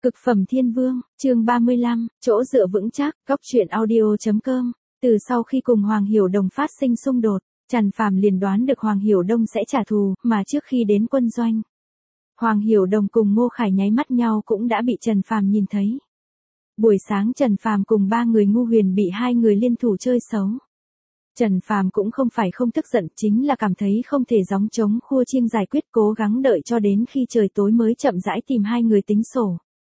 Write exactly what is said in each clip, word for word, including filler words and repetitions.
Cực phẩm thiên vương, chương ba mươi lăm, chỗ dựa vững chắc, góc truyện audio chấm com. Từ sau khi cùng Hoàng Hiểu Đồng phát sinh xung đột, Trần Phàm liền đoán được Hoàng Hiểu Đông sẽ trả thù, mà trước khi đến quân doanh, Hoàng Hiểu Đồng cùng Ngô Khải nháy mắt nhau cũng đã bị Trần Phàm nhìn thấy. Buổi sáng Trần Phàm cùng ba người Ngu Huyền bị hai người liên thủ chơi xấu. Trần Phàm cũng không phải không tức giận, chính là cảm thấy không thể gióng trống khua chiêng giải quyết, cố gắng đợi cho đến khi trời tối mới chậm rãi tìm hai người tính sổ.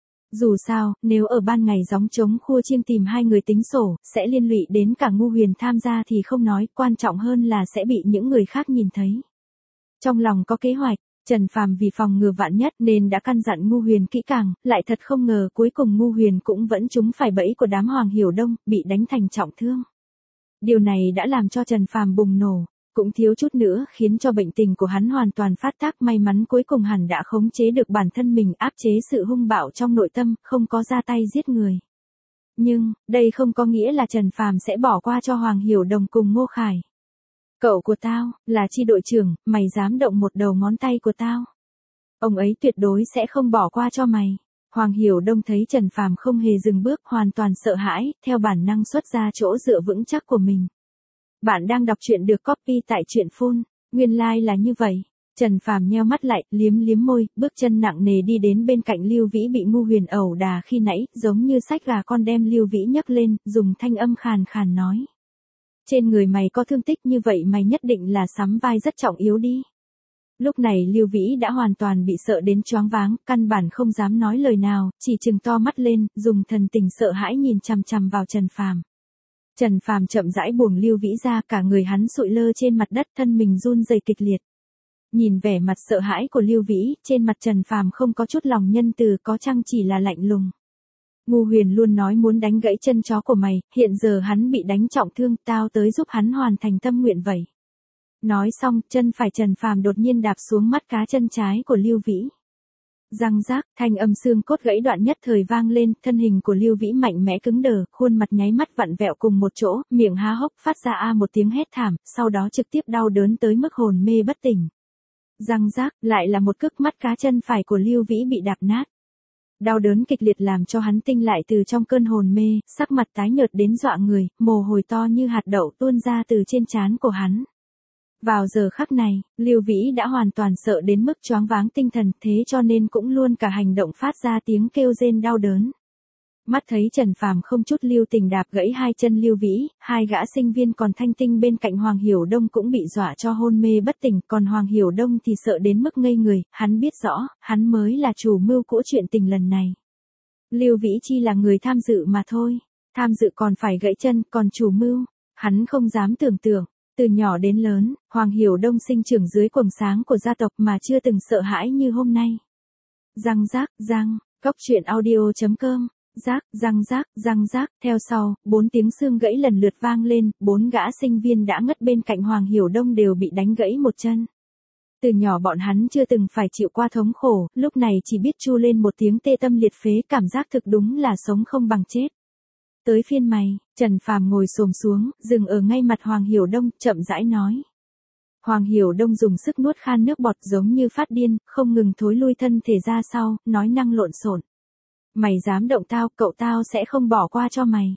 Dù sao, nếu ở ban ngày gióng trống khua chiêng tìm hai người tính sổ, sẽ liên lụy đến cả Ngu Huyền tham gia thì không nói, quan trọng hơn là sẽ bị những người khác nhìn thấy. Trong lòng có kế hoạch, Trần Phàm vì phòng ngừa vạn nhất nên đã căn dặn Ngu Huyền kỹ càng, lại thật không ngờ cuối cùng Ngu Huyền cũng vẫn trúng phải bẫy của đám Hoàng Hiểu Đông, bị đánh thành trọng thương. Điều này đã làm cho Trần Phàm bùng nổ, cũng thiếu chút nữa khiến cho bệnh tình của hắn hoàn toàn phát tác, may mắn cuối cùng hắn đã khống chế được bản thân mình, áp chế sự hung bạo trong nội tâm, không có ra tay giết người. Nhưng, đây không có nghĩa là Trần Phàm sẽ bỏ qua cho Hoàng Hiểu Đồng cùng Ngô Khải. Cậu của tao, là chi đội trưởng, mày dám động một đầu ngón tay của tao. Ông ấy tuyệt đối sẽ không bỏ qua cho mày. Hoàng Hiểu Đông thấy Trần Phàm không hề dừng bước, hoàn toàn sợ hãi, theo bản năng xuất ra chỗ dựa vững chắc của mình. Bạn đang đọc truyện được copy tại truyện phun, nguyên lai like là như vậy. Trần Phàm nheo mắt lại, liếm liếm môi, bước chân nặng nề đi đến bên cạnh Lưu Vĩ bị Ngu Huyền ẩu đà khi nãy, giống như xách gà con đem Lưu Vĩ nhấc lên, dùng thanh âm khàn khàn nói. Trên người mày có thương tích như vậy mày nhất định là sắm vai rất trọng yếu đi. Lúc này Lưu Vĩ đã hoàn toàn bị sợ đến choáng váng, căn bản không dám nói lời nào, chỉ trừng to mắt lên, dùng thần tình sợ hãi nhìn chằm chằm vào Trần Phàm. Trần Phàm chậm rãi buông Lưu Vĩ ra, cả người hắn sụi lơ trên mặt đất, thân mình run rẩy kịch liệt. Nhìn vẻ mặt sợ hãi của Lưu Vĩ, trên mặt Trần Phàm không có chút lòng nhân từ, có chăng chỉ là lạnh lùng. Ngu Huyền luôn nói muốn đánh gãy chân chó của mày, hiện giờ hắn bị đánh trọng thương, tao tới giúp hắn hoàn thành tâm nguyện vậy. Nói xong, chân phải Trần Phàm đột nhiên đạp xuống mắt cá chân trái của Lưu Vĩ. Răng rác, thanh âm xương cốt gãy đoạn nhất thời vang lên, thân hình của Lưu Vĩ mạnh mẽ cứng đờ, khuôn mặt nháy mắt vặn vẹo cùng một chỗ, miệng há hốc phát ra a một tiếng hét thảm, sau đó trực tiếp đau đớn tới mức hồn mê bất tỉnh. Răng rác, lại là một cước, mắt cá chân phải của Lưu Vĩ bị đạp nát. Đau đớn kịch liệt làm cho hắn tinh lại từ trong cơn hồn mê, sắc mặt tái nhợt đến dọa người, mồ hôi to như hạt đậu tuôn ra từ trên trán của hắn. Vào giờ khắc này, Lưu Vĩ đã hoàn toàn sợ đến mức choáng váng tinh thần, thế cho nên cũng luôn cả hành động phát ra tiếng kêu rên đau đớn. Mắt thấy Trần Phàm không chút lưu tình đạp gãy hai chân Lưu Vĩ, hai gã sinh viên còn thanh tinh bên cạnh Hoàng Hiểu Đông cũng bị dọa cho hôn mê bất tỉnh, còn Hoàng Hiểu Đông thì sợ đến mức ngây người, hắn biết rõ, hắn mới là chủ mưu của chuyện tình lần này. Lưu Vĩ chỉ là người tham dự mà thôi, tham dự còn phải gãy chân, còn chủ mưu, hắn không dám tưởng tượng. Từ nhỏ đến lớn, Hoàng Hiểu Đông sinh trưởng dưới quầng sáng của gia tộc mà chưa từng sợ hãi như hôm nay. Răng rác, răng, góc truyện audio chấm com, rác, răng rác, răng rác, theo sau, bốn tiếng xương gãy lần lượt vang lên, bốn gã sinh viên đã ngất bên cạnh Hoàng Hiểu Đông đều bị đánh gãy một chân. Từ nhỏ bọn hắn chưa từng phải chịu qua thống khổ, lúc này chỉ biết chu lên một tiếng tê tâm liệt phế, cảm giác thực đúng là sống không bằng chết. Tới phiên mày, Trần Phàm ngồi xổm xuống, dừng ở ngay mặt Hoàng Hiểu Đông, chậm rãi nói. Hoàng Hiểu Đông dùng sức nuốt khan nước bọt giống như phát điên, không ngừng thối lui thân thể ra sau, nói năng lộn xộn. Mày dám động tao, cậu tao sẽ không bỏ qua cho mày.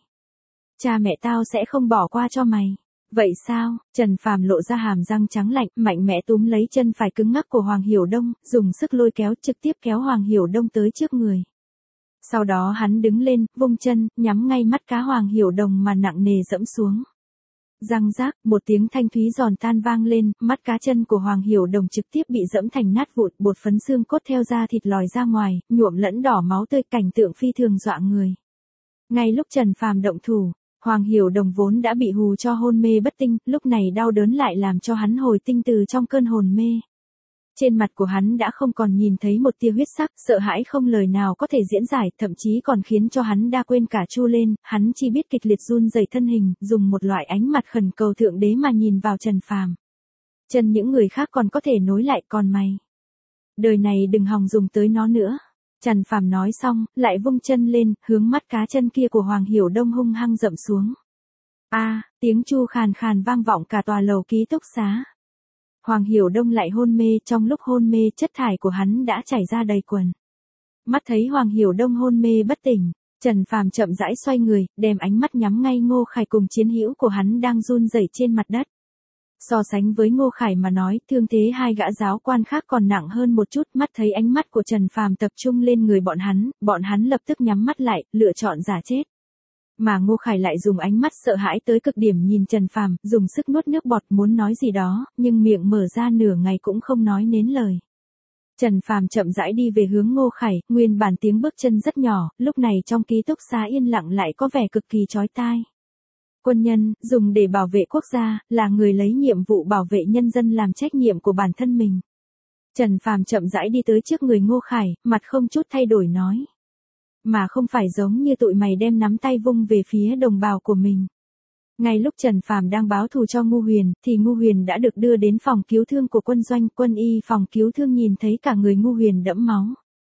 Cha mẹ tao sẽ không bỏ qua cho mày. Vậy sao? Trần Phàm lộ ra hàm răng trắng lạnh, mạnh mẽ túm lấy chân phải cứng ngắc của Hoàng Hiểu Đông, dùng sức lôi kéo, trực tiếp kéo Hoàng Hiểu Đông tới trước người. Sau đó hắn đứng lên, vung chân, nhắm ngay mắt cá Hoàng Hiểu Đồng mà nặng nề dẫm xuống. Răng rác, một tiếng thanh thúy giòn tan vang lên, mắt cá chân của Hoàng Hiểu Đồng trực tiếp bị dẫm thành nát vụn, bột phấn xương cốt theo da thịt lòi ra ngoài, nhuộm lẫn đỏ máu tươi, cảnh tượng phi thường dọa người. Ngay lúc Trần Phàm động thủ, Hoàng Hiểu Đồng vốn đã bị hù cho hôn mê bất tinh, lúc này đau đớn lại làm cho hắn hồi tinh từ trong cơn hồn mê. Trên mặt của hắn đã không còn nhìn thấy một tia huyết sắc, sợ hãi không lời nào có thể diễn giải, thậm chí còn khiến cho hắn đã quên cả chu lên, hắn chỉ biết kịch liệt run rẩy thân hình, dùng một loại ánh mặt khẩn cầu thượng đế mà nhìn vào Trần Phàm. Chân những người khác còn có thể nối lại, còn mày, đời này đừng hòng dùng tới nó nữa. Trần Phàm nói xong, lại vung chân lên, hướng mắt cá chân kia của Hoàng Hiểu Đông hung hăng dậm xuống. A, à, tiếng chu khàn khàn vang vọng cả tòa lầu ký túc xá. Hoàng Hiểu Đông lại hôn mê, trong lúc hôn mê chất thải của hắn đã chảy ra đầy quần. Mắt thấy Hoàng Hiểu Đông hôn mê bất tỉnh, Trần Phàm chậm rãi xoay người, đem ánh mắt nhắm ngay Ngô Khải cùng chiến hữu của hắn đang run rẩy trên mặt đất. So sánh với Ngô Khải mà nói, thương thế hai gã giáo quan khác còn nặng hơn một chút, mắt thấy ánh mắt của Trần Phàm tập trung lên người bọn hắn, bọn hắn lập tức nhắm mắt lại, lựa chọn giả chết. Mà Ngô Khải lại dùng ánh mắt sợ hãi tới cực điểm nhìn Trần Phàm, dùng sức nuốt nước bọt muốn nói gì đó, nhưng miệng mở ra nửa ngày cũng không nói nến lời. Trần Phàm chậm rãi đi về hướng Ngô Khải, nguyên bản tiếng bước chân rất nhỏ, lúc này trong ký túc xá yên lặng lại có vẻ cực kỳ chói tai. Quân nhân, dùng để bảo vệ quốc gia, là người lấy nhiệm vụ bảo vệ nhân dân làm trách nhiệm của bản thân mình. Trần Phàm chậm rãi đi tới trước người Ngô Khải, mặt không chút thay đổi nói. Mà không phải giống như tụi mày đem nắm tay vung về phía đồng bào của mình. Ngay lúc Trần Phàm đang báo thù cho Ngô Huyền, thì Ngô Huyền đã được đưa đến phòng cứu thương của quân doanh. Quân y phòng cứu thương nhìn thấy cả người Ngô Huyền đẫm máu.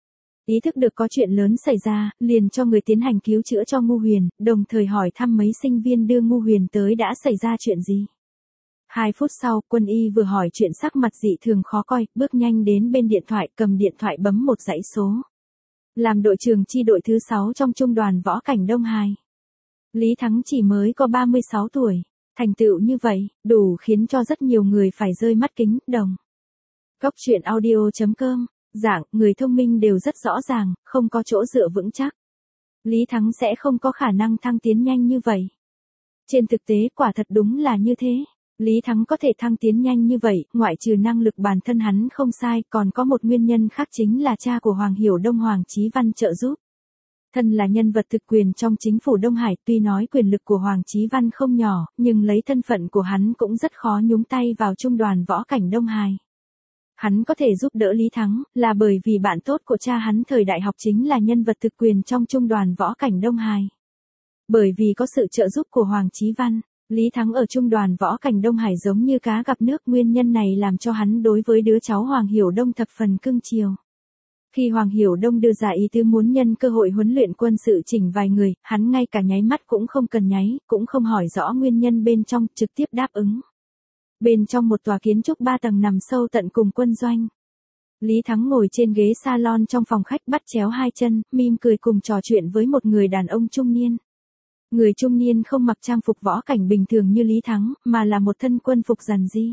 Ý thức được có chuyện lớn xảy ra, liền cho người tiến hành cứu chữa cho Ngô Huyền, đồng thời hỏi thăm mấy sinh viên đưa Ngô Huyền tới đã xảy ra chuyện gì. Hai phút sau, quân y vừa hỏi chuyện sắc mặt dị thường khó coi, bước nhanh đến bên điện thoại, cầm điện thoại bấm một dãy số. Làm đội trưởng chi đội thứ sáu trong trung đoàn võ cảnh Đông Hải. Lý Thắng chỉ mới có ba mươi sáu tuổi, thành tựu như vậy, đủ khiến cho rất nhiều người phải rơi mắt kính, đồng. Cốc truyện audio chấm com, dạng, người thông minh đều rất rõ ràng, không có chỗ dựa vững chắc. Lý Thắng sẽ không có khả năng thăng tiến nhanh như vậy. Trên thực tế quả thật đúng là như thế. Lý Thắng có thể thăng tiến nhanh như vậy, ngoại trừ năng lực bản thân hắn không sai, còn có một nguyên nhân khác chính là cha của Hoàng Hiểu Đông Hoàng Chí Văn trợ giúp. Thân là nhân vật thực quyền trong chính phủ Đông Hải, tuy nói quyền lực của Hoàng Chí Văn không nhỏ, nhưng lấy thân phận của hắn cũng rất khó nhúng tay vào trung đoàn võ cảnh Đông Hải. Hắn có thể giúp đỡ Lý Thắng, là bởi vì bạn tốt của cha hắn thời đại học chính là nhân vật thực quyền trong trung đoàn võ cảnh Đông Hải. Bởi vì có sự trợ giúp của Hoàng Chí Văn, Lý Thắng ở trung đoàn võ cảnh Đông Hải giống như cá gặp nước, nguyên nhân này làm cho hắn đối với đứa cháu Hoàng Hiểu Đông thập phần cưng chiều. Khi Hoàng Hiểu Đông đưa ra ý tứ muốn nhân cơ hội huấn luyện quân sự chỉnh vài người, hắn ngay cả nháy mắt cũng không cần nháy, cũng không hỏi rõ nguyên nhân bên trong, trực tiếp đáp ứng. Bên trong một tòa kiến trúc ba tầng nằm sâu tận cùng quân doanh. Lý Thắng ngồi trên ghế salon trong phòng khách bắt chéo hai chân, mỉm cười cùng trò chuyện với một người đàn ông trung niên. Người trung niên không mặc trang phục võ cảnh bình thường như Lý Thắng, mà là một thân quân phục rằn ri.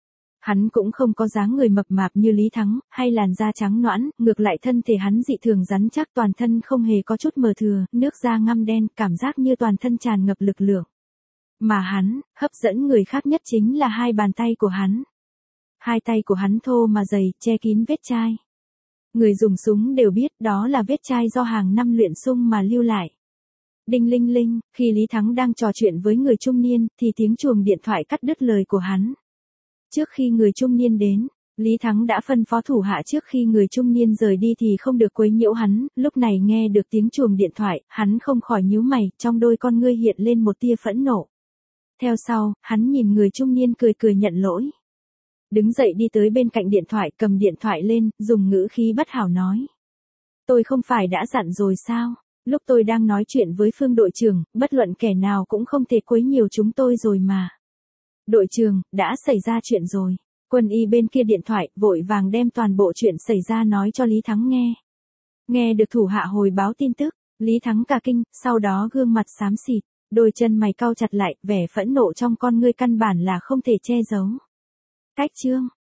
Hắn cũng không có dáng người mập mạp như Lý Thắng, hay làn da trắng nõn, ngược lại thân thể hắn dị thường rắn chắc, toàn thân không hề có chút mờ thừa, nước da ngăm đen, cảm giác như toàn thân tràn ngập lực lượng. Mà hắn, hấp dẫn người khác nhất chính là hai bàn tay của hắn. Hai tay của hắn thô mà dày, che kín vết chai. Người dùng súng đều biết đó là vết chai do hàng năm luyện súng mà lưu lại. Đinh linh linh, khi Lý Thắng đang trò chuyện với người trung niên, thì tiếng chuông điện thoại cắt đứt lời của hắn. Trước khi người trung niên đến, Lý Thắng đã phân phó thủ hạ trước khi người trung niên rời đi thì không được quấy nhiễu hắn, lúc này nghe được tiếng chuông điện thoại, hắn không khỏi nhíu mày, trong đôi con ngươi hiện lên một tia phẫn nộ. Theo sau, hắn nhìn người trung niên cười cười nhận lỗi. Đứng dậy đi tới bên cạnh điện thoại, cầm điện thoại lên, dùng ngữ khí bất hảo nói. Tôi không phải đã dặn rồi sao? Lúc tôi đang nói chuyện với Phương đội trưởng, bất luận kẻ nào cũng không thể quấy nhiều chúng tôi rồi mà. Đội trưởng, đã xảy ra chuyện rồi. Quân y bên kia điện thoại, vội vàng đem toàn bộ chuyện xảy ra nói cho Lý Thắng nghe. Nghe được thủ hạ hồi báo tin tức, Lý Thắng cả kinh, sau đó gương mặt xám xịt, đôi chân mày cau chặt lại, vẻ phẫn nộ trong con ngươi căn bản là không thể che giấu. Cách chương.